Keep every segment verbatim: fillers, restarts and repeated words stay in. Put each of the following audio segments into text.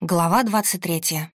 Глава двадцать третья.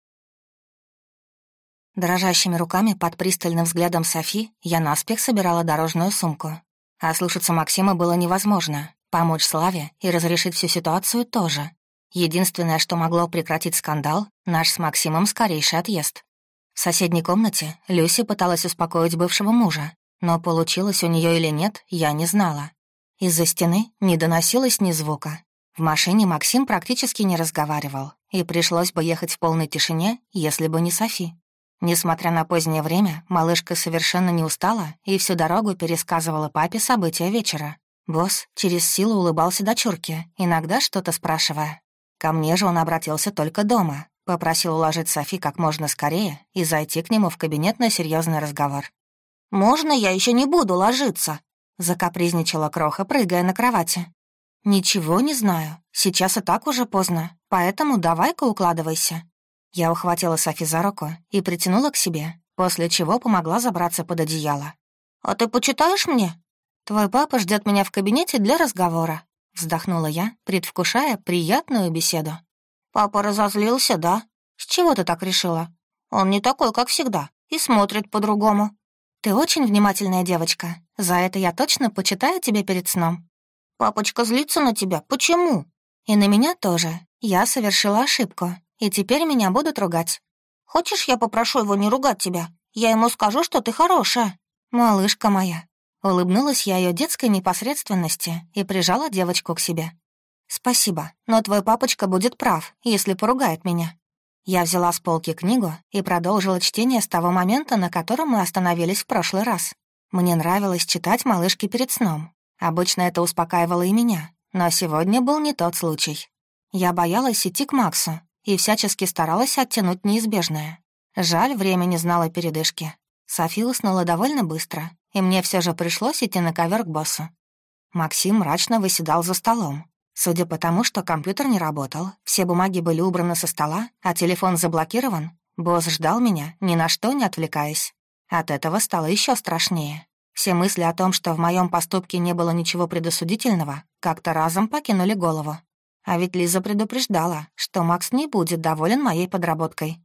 Дрожащими руками под пристальным взглядом Софи я наспех собирала дорожную сумку. А слушаться Максима было невозможно. Помочь Славе и разрешить всю ситуацию тоже. Единственное, что могло прекратить скандал — наш с Максимом скорейший отъезд. В соседней комнате Люси пыталась успокоить бывшего мужа, но получилось у нее или нет, я не знала. Из-за стены не доносилось ни звука. В машине Максим практически не разговаривал, и пришлось бы ехать в полной тишине, если бы не Софи. Несмотря на позднее время, малышка совершенно не устала и всю дорогу пересказывала папе события вечера. Босс через силу улыбался дочурке, иногда что-то спрашивая. Ко мне же он обратился только дома, попросил уложить Софи как можно скорее и зайти к нему в кабинет на серьезный разговор. «Можно я еще не буду ложиться?» — закапризничала Кроха, прыгая на кровати. «Ничего не знаю. Сейчас и так уже поздно, поэтому давай-ка укладывайся». Я ухватила Софи за руку и притянула к себе, после чего помогла забраться под одеяло. «А ты почитаешь мне?» «Твой папа ждет меня в кабинете для разговора», — вздохнула я, предвкушая приятную беседу. «Папа разозлился, да? С чего ты так решила? Он не такой, как всегда, и смотрит по-другому». «Ты очень внимательная девочка. За это я точно почитаю тебя перед сном». «Папочка злится на тебя? Почему?» «И на меня тоже. Я совершила ошибку, и теперь меня будут ругать». «Хочешь, я попрошу его не ругать тебя? Я ему скажу, что ты хорошая». «Малышка моя». Улыбнулась я ее детской непосредственности и прижала девочку к себе. «Спасибо, но твой папочка будет прав, если поругает меня». Я взяла с полки книгу и продолжила чтение с того момента, на котором мы остановились в прошлый раз. Мне нравилось читать малышке перед сном. Обычно это успокаивало и меня, но сегодня был не тот случай. Я боялась идти к Максу и всячески старалась оттянуть неизбежное. Жаль, время не знало передышки. Софи уснула довольно быстро, и мне все же пришлось идти на ковер к боссу. Максим мрачно выседал за столом. Судя по тому, что компьютер не работал, все бумаги были убраны со стола, а телефон заблокирован, босс ждал меня, ни на что не отвлекаясь. От этого стало еще страшнее. Все мысли о том, что в моем поступке не было ничего предосудительного, как-то разом покинули голову. А ведь Лиза предупреждала, что Макс не будет доволен моей подработкой.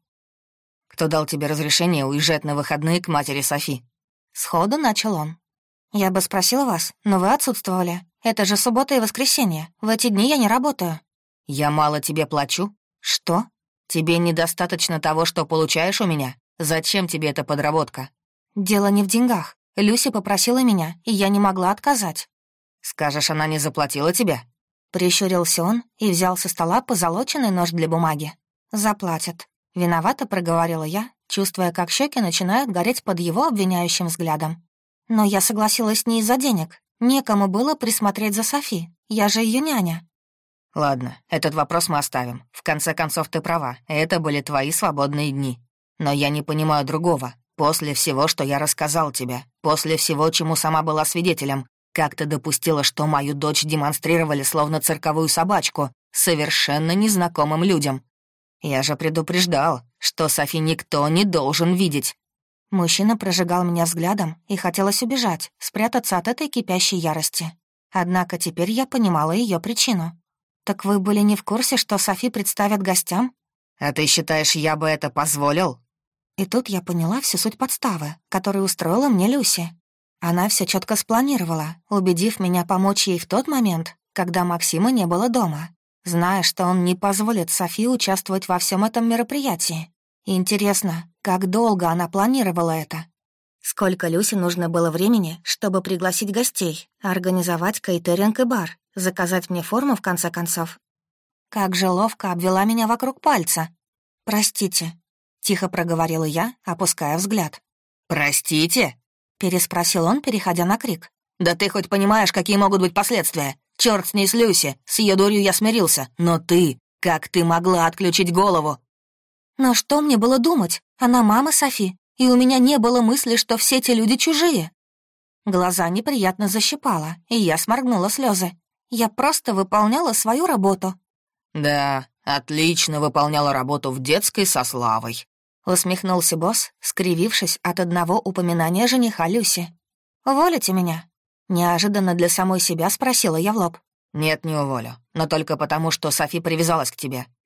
«Кто дал тебе разрешение уезжать на выходные к матери Софи?» Сходу начал он. «Я бы спросила вас, но вы отсутствовали. Это же суббота и воскресенье. В эти дни я не работаю». «Я мало тебе плачу?» «Что?» «Тебе недостаточно того, что получаешь у меня? Зачем тебе эта подработка?» «Дело не в деньгах. Люси попросила меня, и я не могла отказать». «Скажешь, она не заплатила тебе?» Прищурился он и взял со стола позолоченный нож для бумаги. «Заплатят». Виновато проговорила я, чувствуя, как щеки начинают гореть под его обвиняющим взглядом. «Но я согласилась не из-за денег. Некому было присмотреть за Софи. Я же ее няня». «Ладно, этот вопрос мы оставим. В конце концов, ты права. Это были твои свободные дни. Но я не понимаю другого. После всего, что я рассказал тебе, после всего, чему сама была свидетелем, как ты допустила, что мою дочь демонстрировали словно цирковую собачку совершенно незнакомым людям? Я же предупреждал, что Софи никто не должен видеть». Мужчина прожигал меня взглядом, и хотелось убежать, спрятаться от этой кипящей ярости. Однако теперь я понимала ее причину. «Так вы были не в курсе, что Софи представят гостям?» «А ты считаешь, я бы это позволил?» И тут я поняла всю суть подставы, которую устроила мне Люси. Она все четко спланировала, убедив меня помочь ей в тот момент, когда Максима не было дома, зная, что он не позволит Софи участвовать во всем этом мероприятии. Интересно, как долго она планировала это? Сколько Люсе нужно было времени, чтобы пригласить гостей, организовать кейтеринг и бар, заказать мне форму в конце концов? Как же ловко обвела меня вокруг пальца. «Простите», — тихо проговорила я, опуская взгляд. «Простите?» — переспросил он, переходя на крик. «Да ты хоть понимаешь, какие могут быть последствия? Черт с ней, с Люси, с ее дурью я смирился. Но ты, как ты могла отключить голову?» «Но что мне было думать? Она мама Софи, и у меня не было мысли, что все эти люди чужие». Глаза неприятно защипало, и я сморгнула слезы. Я просто выполняла свою работу. «Да, отлично выполняла работу в детской со Славой», — усмехнулся босс, скривившись от одного упоминания жениха Люси. «Уволите меня?» — неожиданно для самой себя спросила я в лоб. «Нет, не уволю, но только потому, что Софи привязалась к тебе.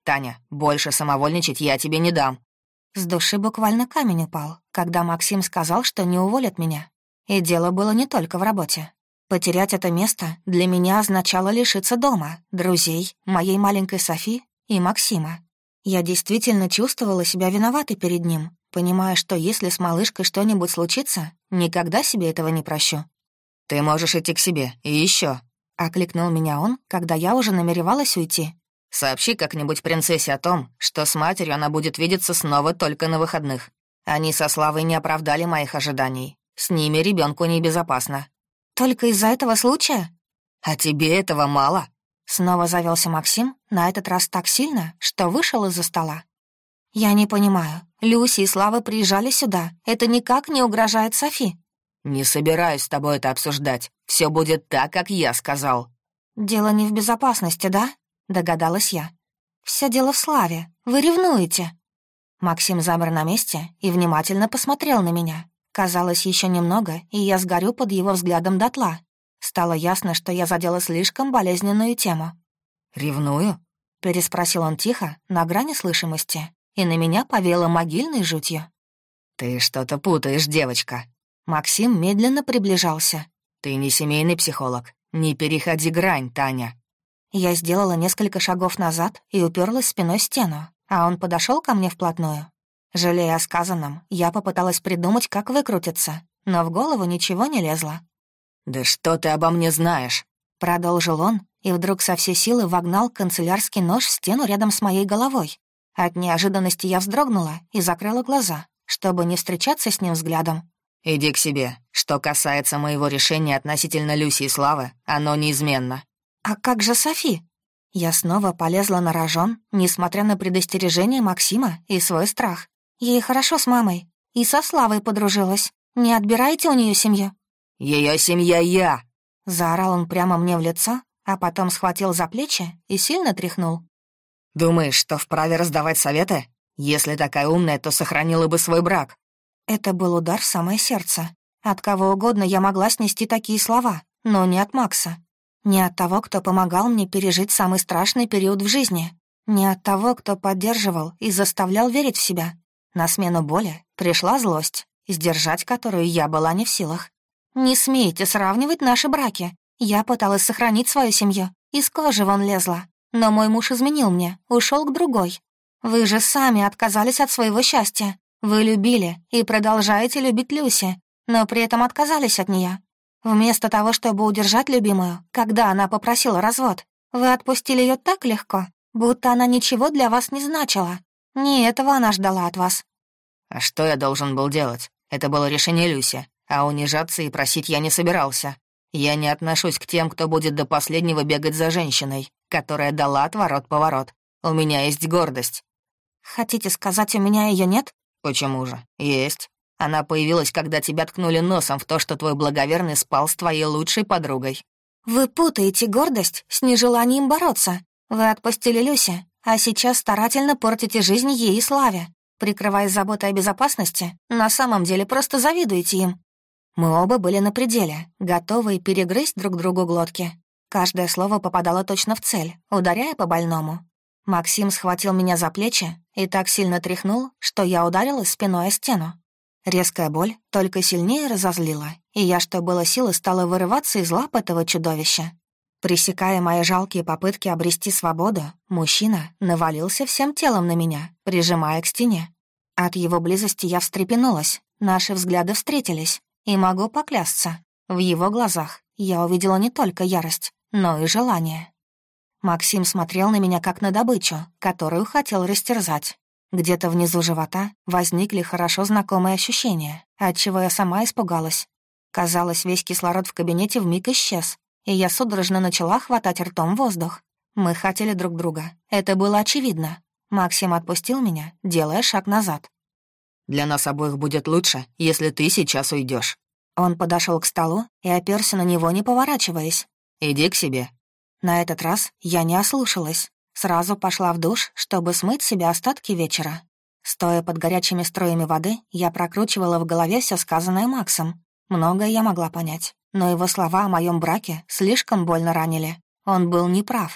Таня, больше самовольничать я тебе не дам». С души буквально камень упал, когда Максим сказал, что не уволят меня. И дело было не только в работе. Потерять это место для меня означало лишиться дома, друзей, моей маленькой Софи и Максима. Я действительно чувствовала себя виноватой перед ним, понимая, что если с малышкой что-нибудь случится, никогда себе этого не прощу. «Ты можешь идти к себе, и еще. Окликнул меня он, когда я уже намеревалась уйти. «Сообщи как-нибудь принцессе о том, что с матерью она будет видеться снова только на выходных. Они со Славой не оправдали моих ожиданий. С ними ребенку небезопасно». «Только из-за этого случая?» «А тебе этого мало?» Снова завелся Максим, на этот раз так сильно, что вышел из-за стола. «Я не понимаю. Люси и Слава приезжали сюда. Это никак не угрожает Софи». «Не собираюсь с тобой это обсуждать. Все будет так, как я сказал». «Дело не в безопасности, да?» — догадалась я. «Все дело в Славе. Вы ревнуете». Максим замер на месте и внимательно посмотрел на меня. Казалось, еще немного, и я сгорю под его взглядом дотла. Стало ясно, что я задела слишком болезненную тему. «Ревную?» — переспросил он тихо, на грани слышимости, и на меня повеяло могильной жутью. «Ты что-то путаешь, девочка». Максим медленно приближался. «Ты не семейный психолог. Не переходи грань, Таня». Я сделала несколько шагов назад и уперлась спиной в стену, а он подошел ко мне вплотную. Жалея о сказанном, я попыталась придумать, как выкрутиться, но в голову ничего не лезло. «Да что ты обо мне знаешь?» — продолжил он, и вдруг со всей силы вогнал канцелярский нож в стену рядом с моей головой. От неожиданности я вздрогнула и закрыла глаза, чтобы не встречаться с ним взглядом. «Иди к себе. Что касается моего решения относительно Люси и Славы, оно неизменно». «А как же Софи?» Я снова полезла на рожон, несмотря на предостережение Максима и свой страх. Ей хорошо с мамой. И со Славой подружилась. Не отбирайте у нее семью. Ее семья я!» Заорал он прямо мне в лицо, а потом схватил за плечи и сильно тряхнул. «Думаешь, что вправе раздавать советы? Если такая умная, то сохранила бы свой брак». Это был удар в самое сердце. От кого угодно я могла снести такие слова, но не от Макса. Не от того, кто помогал мне пережить самый страшный период в жизни. Не от того, кто поддерживал и заставлял верить в себя. На смену боли пришла злость, сдержать которую я была не в силах. «Не смейте сравнивать наши браки. Я пыталась сохранить свою семью, из кожи вон лезла. Но мой муж изменил мне, ушел к другой. Вы же сами отказались от своего счастья. Вы любили и продолжаете любить Люси, но при этом отказались от нее. Вместо того, чтобы удержать любимую, когда она попросила развод, вы отпустили ее так легко, будто она ничего для вас не значила. Не этого она ждала от вас». «А что я должен был делать? Это было решение Люси, а унижаться и просить я не собирался. Я не отношусь к тем, кто будет до последнего бегать за женщиной, которая дала отворот-поворот. У меня есть гордость». «Хотите сказать, у меня ее нет?» «Почему же? Есть. Она появилась, когда тебя ткнули носом в то, что твой благоверный спал с твоей лучшей подругой». «Вы путаете гордость с нежеланием бороться. Вы отпустили Люси, а сейчас старательно портите жизнь ей и Славе. Прикрываясь заботой о безопасности, на самом деле просто завидуете им». Мы оба были на пределе, готовые перегрызть друг другу глотки. Каждое слово попадало точно в цель, ударяя по больному. Максим схватил меня за плечи и так сильно тряхнул, что я ударилась спиной о стену. Резкая боль только сильнее разозлила, и я, что было силы, стала вырываться из лап этого чудовища. Пресекая мои жалкие попытки обрести свободу, мужчина навалился всем телом на меня, прижимая к стене. От его близости я встрепенулась, наши взгляды встретились, и могу поклясться, в его глазах я увидела не только ярость, но и желание. Максим смотрел на меня как на добычу, которую хотел растерзать. Где-то внизу живота возникли хорошо знакомые ощущения, отчего я сама испугалась. Казалось, весь кислород в кабинете вмиг исчез, и я судорожно начала хватать ртом воздух. Мы хотели друг друга, это было очевидно. Максим отпустил меня, делая шаг назад. «Для нас обоих будет лучше, если ты сейчас уйдешь. Он подошел к столу и оперся на него, не поворачиваясь. «Иди к себе». На этот раз я не ослушалась. Сразу пошла в душ, чтобы смыть себе остатки вечера. Стоя под горячими струями воды, я прокручивала в голове все сказанное Максом. Многое я могла понять, но его слова о моем браке слишком больно ранили. Он был неправ.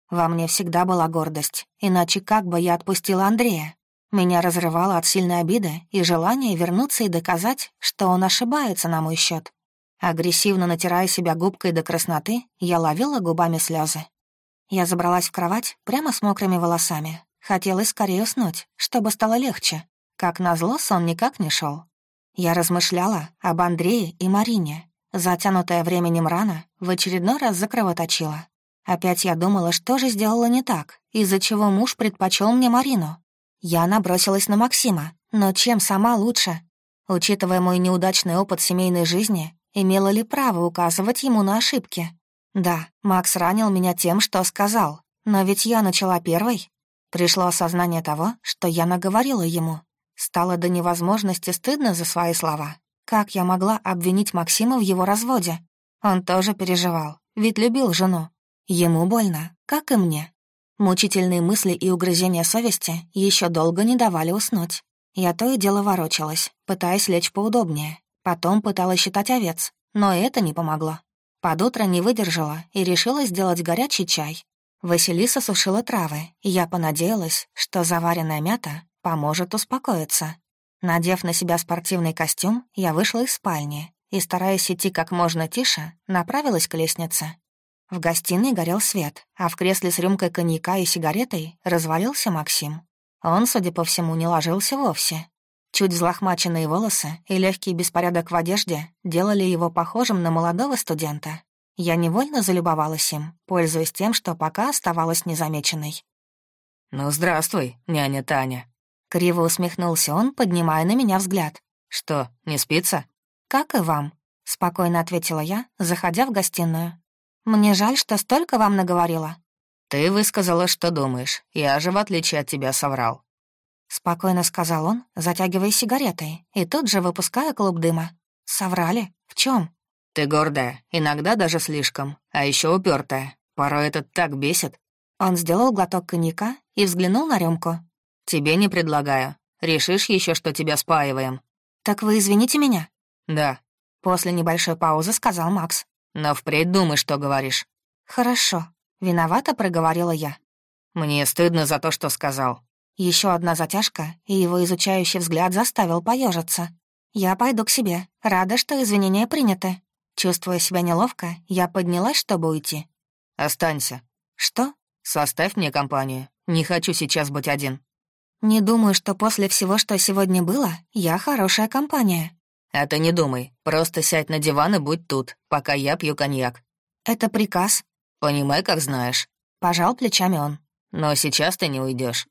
Во мне всегда была гордость, иначе как бы я отпустила Андрея? Меня разрывало от сильной обиды и желания вернуться и доказать, что он ошибается на мой счет. Агрессивно натирая себя губкой до красноты, я ловила губами слезы. Я забралась в кровать прямо с мокрыми волосами. Хотелось скорее уснуть, чтобы стало легче. Как назло, сон никак не шел. Я размышляла об Андрее и Марине. Затянутая временем рана в очередной раз закровоточила. Опять я думала, что же сделала не так, из-за чего муж предпочел мне Марину. Я набросилась на Максима, но чем сама лучше? Учитывая мой неудачный опыт семейной жизни, имела ли право указывать ему на ошибки? Да, Макс ранил меня тем, что сказал, но ведь я начала первой. Пришло осознание того, что я наговорила ему. Стало до невозможности стыдно за свои слова. Как я могла обвинить Максима в его разводе? Он тоже переживал, ведь любил жену. Ему больно, как и мне. Мучительные мысли и угрызения совести еще долго не давали уснуть. Я то и дело ворочалась, пытаясь лечь поудобнее. Потом пыталась считать овец, но это не помогло. Под утро не выдержала и решила сделать горячий чай. Василиса сушила травы, и я понадеялась, что заваренная мята поможет успокоиться. Надев на себя спортивный костюм, я вышла из спальни и, стараясь идти как можно тише, направилась к лестнице. В гостиной горел свет, а в кресле с рюмкой коньяка и сигаретой развалился Максим. Он, судя по всему, не ложился вовсе. Чуть взлохмаченные волосы и легкий беспорядок в одежде делали его похожим на молодого студента. Я невольно залюбовалась им, пользуясь тем, что пока оставалась незамеченной. «Ну, здравствуй, няня Таня». Криво усмехнулся он, поднимая на меня взгляд. «Что, не спится?» «Как и вам», — спокойно ответила я, заходя в гостиную. «Мне жаль, что столько вам наговорила». «Ты высказала, что думаешь. Я же, в отличие от тебя, соврал». Спокойно сказал он, затягивая сигаретой, и тут же выпуская клуб дыма. «Соврали? В чем? «Ты гордая, иногда даже слишком, а еще упертая. Порой это так бесит». Он сделал глоток коньяка и взглянул на рюмку. «Тебе не предлагаю. Решишь еще, что тебя спаиваем». «Так вы извините меня?» «Да». После небольшой паузы сказал Макс. «Но впредь думай, что говоришь». «Хорошо», — виновато проговорила я. «Мне стыдно за то, что сказал». Еще одна затяжка, и его изучающий взгляд заставил поежиться. «Я пойду к себе. Рада, что извинения приняты». Чувствуя себя неловко, я поднялась, чтобы уйти. «Останься». «Что?» «Составь мне компанию. Не хочу сейчас быть один». «Не думаю, что после всего, что сегодня было, я хорошая компания». «А ты не думай. Просто сядь на диван и будь тут, пока я пью коньяк». «Это приказ». «Понимай, как знаешь». Пожал плечами он. «Но сейчас ты не уйдешь.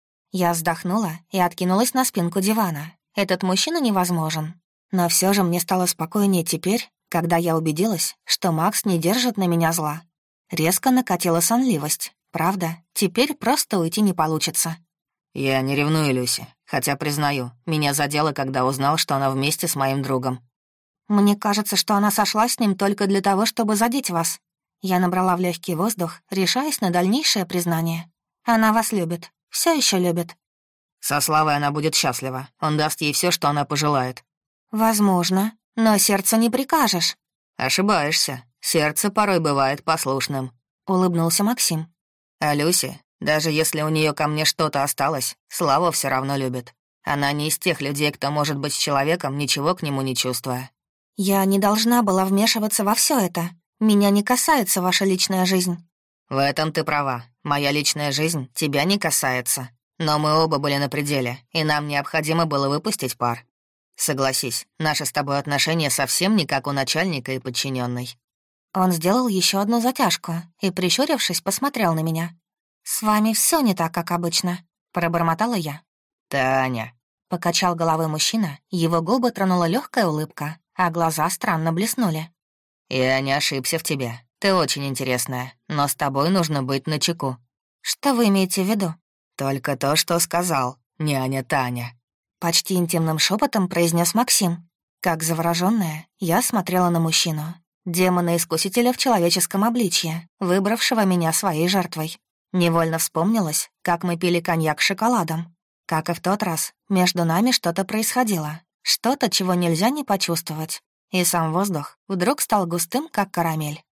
Я вздохнула и откинулась на спинку дивана. Этот мужчина невозможен. Но все же мне стало спокойнее теперь, когда я убедилась, что Макс не держит на меня зла. Резко накатила сонливость. Правда, теперь просто уйти не получится. «Я не ревную Люси, хотя, признаю, меня задело, когда узнал, что она вместе с моим другом». Мне кажется, что она сошла с ним только для того, чтобы задеть вас. Я набрала в легкий воздух, решаясь на дальнейшее признание. Она вас любит, все еще любит. Со Славой она будет счастлива. Он даст ей все, что она пожелает. Возможно, но сердцу не прикажешь. Ошибаешься. Сердце порой бывает послушным. Улыбнулся Максим. А Люси, даже если у нее ко мне что-то осталось, Славу все равно любит. Она не из тех людей, кто может быть с человеком, ничего к нему не чувствуя. Я не должна была вмешиваться во все это. Меня не касается ваша личная жизнь. В этом ты права. Моя личная жизнь тебя не касается. Но мы оба были на пределе, и нам необходимо было выпустить пар. Согласись, наши с тобой отношения совсем не как у начальника и подчиненной. Он сделал еще одну затяжку и, прищурившись, посмотрел на меня. «С вами все не так, как обычно», — пробормотала я. «Таня», — покачал головой мужчина, его губы тронула легкая улыбка, а глаза странно блеснули. «Я не ошибся в тебе. Ты очень интересная, но с тобой нужно быть начеку». «Что вы имеете в виду?» «Только то, что сказал, няня Таня». Почти интимным шепотом произнес Максим. Как заворожённая, я смотрела на мужчину. Демона-искусителя в человеческом обличье, выбравшего меня своей жертвой. Невольно вспомнилось, как мы пили коньяк с шоколадом. Как и в тот раз, между нами что-то происходило. Что-то, чего нельзя не почувствовать. И сам воздух вдруг стал густым, как карамель.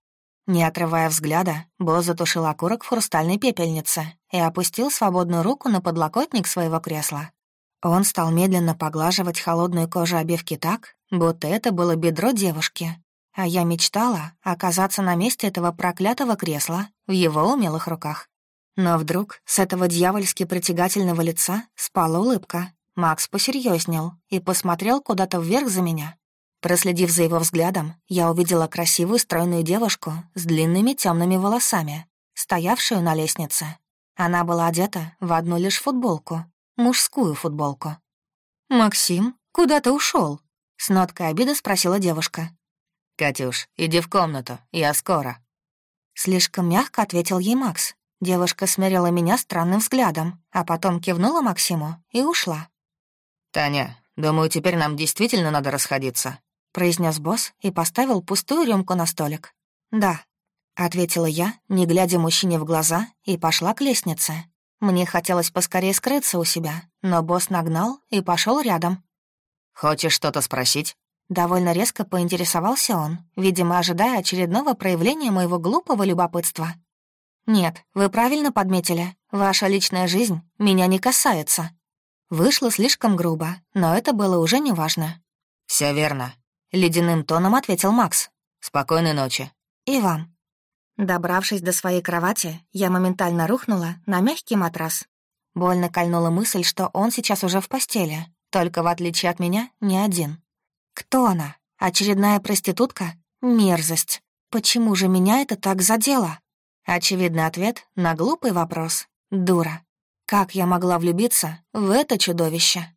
Не отрывая взгляда, босс затушил окурок в хрустальной пепельнице и опустил свободную руку на подлокотник своего кресла. Он стал медленно поглаживать холодную кожу обивки так, будто это было бедро девушки, а я мечтала оказаться на месте этого проклятого кресла в его умелых руках. Но вдруг с этого дьявольски притягательного лица спала улыбка. Макс посерьезнел и посмотрел куда-то вверх за меня. Проследив за его взглядом, я увидела красивую стройную девушку с длинными темными волосами, стоявшую на лестнице. Она была одета в одну лишь футболку, мужскую футболку. «Максим, куда ты ушел? С ноткой обиды спросила девушка. «Катюш, иди в комнату, я скоро». Слишком мягко ответил ей Макс. Девушка смерила меня странным взглядом, а потом кивнула Максиму и ушла. «Таня, думаю, теперь нам действительно надо расходиться», — произнес босс и поставил пустую рюмку на столик. «Да», — ответила я, не глядя мужчине в глаза, и пошла к лестнице. Мне хотелось поскорее скрыться у себя, но босс нагнал и пошел рядом. «Хочешь что-то спросить?» Довольно резко поинтересовался он, видимо, ожидая очередного проявления моего глупого любопытства. «Нет, вы правильно подметили. Ваша личная жизнь меня не касается». Вышло слишком грубо, но это было уже неважно. «Всё верно», — ледяным тоном ответил Макс. «Спокойной ночи». «И вам». Добравшись до своей кровати, я моментально рухнула на мягкий матрас. Больно кольнула мысль, что он сейчас уже в постели, только в отличие от меня не один. Кто она? Очередная проститутка? Мерзость. Почему же меня это так задело? Очевидный ответ на глупый вопрос. Дура. Как я могла влюбиться в это чудовище?